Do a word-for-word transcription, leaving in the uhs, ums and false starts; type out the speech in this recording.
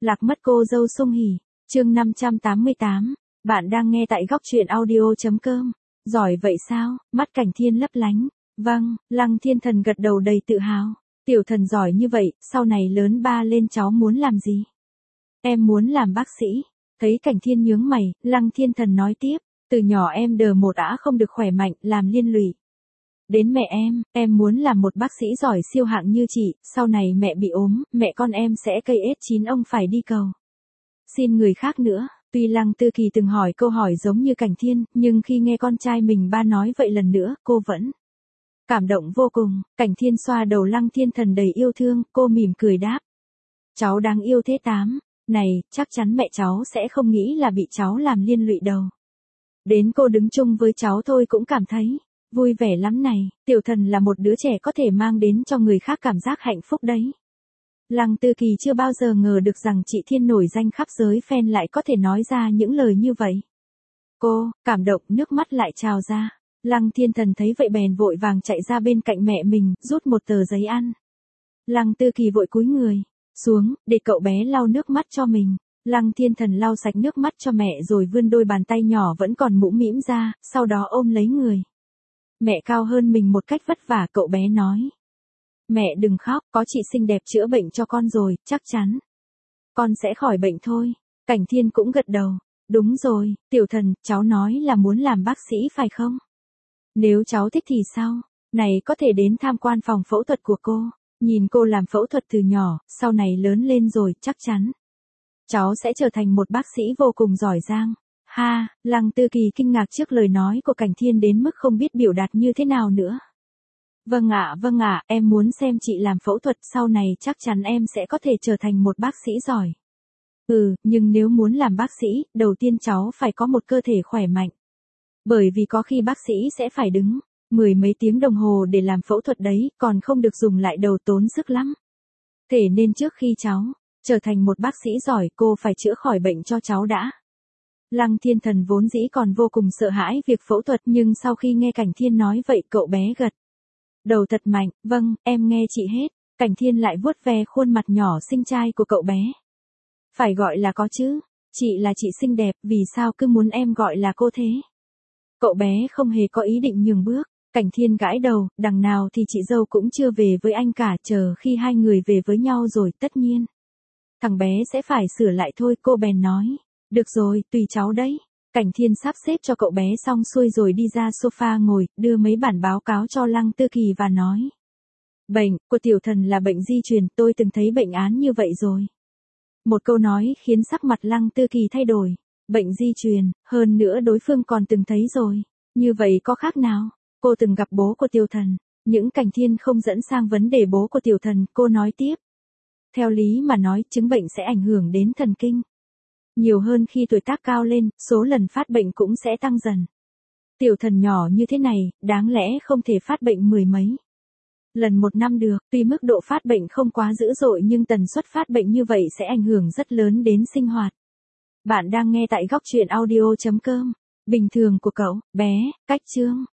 Lạc mất cô dâu Sung Hỉ, chương năm trăm tám mươi tám. Bạn đang nghe tại góc truyện audio.com. Giỏi vậy sao? Mắt Cảnh Thiên lấp lánh. Vâng, Lăng Thiên Thần gật đầu đầy tự hào. Tiểu thần giỏi như vậy, sau này lớn ba lên cháu muốn làm gì? Em muốn làm bác sĩ. Thấy Cảnh Thiên nhướng mày, Lăng Thiên Thần nói tiếp. Từ nhỏ em đờ một ả không được khỏe mạnh, làm liên lụy. Đến mẹ em, em muốn làm một bác sĩ giỏi siêu hạng như chị, sau này mẹ bị ốm, mẹ con em sẽ cây ết chín ông phải đi cầu xin người khác nữa. Tuy Lăng Tư Kỳ từng hỏi câu hỏi giống như Cảnh Thiên, nhưng khi nghe con trai mình ba nói vậy lần nữa, cô vẫn cảm động vô cùng. Cảnh Thiên xoa đầu Lăng Thiên Thần đầy yêu thương, cô mỉm cười đáp. Cháu đáng yêu thế tám. Này, chắc chắn mẹ cháu sẽ không nghĩ là bị cháu làm liên lụy đâu. Đến cô đứng chung với cháu thôi cũng cảm thấy vui vẻ lắm này, tiểu thần là một đứa trẻ có thể mang đến cho người khác cảm giác hạnh phúc đấy. Lăng Tư Kỳ chưa bao giờ ngờ được rằng chị Thiên nổi danh khắp giới fan lại có thể nói ra những lời như vậy. Cô, cảm động, nước mắt lại trào ra. Lăng Thiên Thần thấy vậy bèn vội vàng chạy ra bên cạnh mẹ mình, rút một tờ giấy ăn. Lăng Tư Kỳ vội cúi người xuống, để cậu bé lau nước mắt cho mình. Lăng Thiên Thần lau sạch nước mắt cho mẹ rồi vươn đôi bàn tay nhỏ vẫn còn mũm mĩm ra, sau đó ôm lấy người mẹ cao hơn mình một cách vất vả. Cậu bé nói. Mẹ đừng khóc, có chị xinh đẹp chữa bệnh cho con rồi, chắc chắn con sẽ khỏi bệnh thôi. Cảnh Thiên cũng gật đầu. Đúng rồi, tiểu thần, cháu nói là muốn làm bác sĩ phải không? Nếu cháu thích thì sao? Này có thể đến tham quan phòng phẫu thuật của cô. Nhìn cô làm phẫu thuật từ nhỏ, sau này lớn lên rồi, chắc chắn cháu sẽ trở thành một bác sĩ vô cùng giỏi giang. Ha, Lăng Tư Kỳ kinh ngạc trước lời nói của Cảnh Thiên đến mức không biết biểu đạt như thế nào nữa. Vâng ạ, vâng ạ, em muốn xem chị làm phẫu thuật, sau này chắc chắn em sẽ có thể trở thành một bác sĩ giỏi. Ừ, nhưng nếu muốn làm bác sĩ, đầu tiên cháu phải có một cơ thể khỏe mạnh. Bởi vì có khi bác sĩ sẽ phải đứng mười mấy tiếng đồng hồ để làm phẫu thuật đấy, còn không được dùng lại đầu, tốn sức lắm. Thế nên trước khi cháu trở thành một bác sĩ giỏi, cô phải chữa khỏi bệnh cho cháu đã. Lăng Thiên Thần vốn dĩ còn vô cùng sợ hãi việc phẫu thuật, nhưng sau khi nghe Cảnh Thiên nói vậy, cậu bé gật đầu thật mạnh. Vâng, em nghe chị hết. Cảnh Thiên lại vuốt ve khuôn mặt nhỏ xinh trai của cậu bé. Phải gọi là có chứ. Chị là chị xinh đẹp, vì sao cứ muốn em gọi là cô thế? Cậu bé không hề có ý định nhường bước. Cảnh Thiên gãi đầu, đằng nào thì chị dâu cũng chưa về với anh cả, chờ khi hai người về với nhau rồi tất nhiên thằng bé sẽ phải sửa lại thôi. Cô bèn nói. Được rồi, tùy cháu đấy. Cảnh Thiên sắp xếp cho cậu bé xong xuôi rồi đi ra sofa ngồi, đưa mấy bản báo cáo cho Lăng Tư Kỳ và nói. Bệnh của tiểu thần là bệnh di truyền, tôi từng thấy bệnh án như vậy rồi. Một câu nói khiến sắc mặt Lăng Tư Kỳ thay đổi. Bệnh di truyền, hơn nữa đối phương còn từng thấy rồi. Như vậy có khác nào? Cô từng gặp bố của tiểu thần. Những Cảnh Thiên không dẫn sang vấn đề bố của tiểu thần, cô nói tiếp. Theo lý mà nói, chứng bệnh sẽ ảnh hưởng đến thần kinh nhiều hơn khi tuổi tác cao lên, số lần phát bệnh cũng sẽ tăng dần. Tiểu thần nhỏ như thế này, đáng lẽ không thể phát bệnh mười mấy lần một năm được. Tuy mức độ phát bệnh không quá dữ dội nhưng tần suất phát bệnh như vậy sẽ ảnh hưởng rất lớn đến sinh hoạt. Bạn đang nghe tại góc truyện audio.com. Bình thường của cậu, bé, cách chương.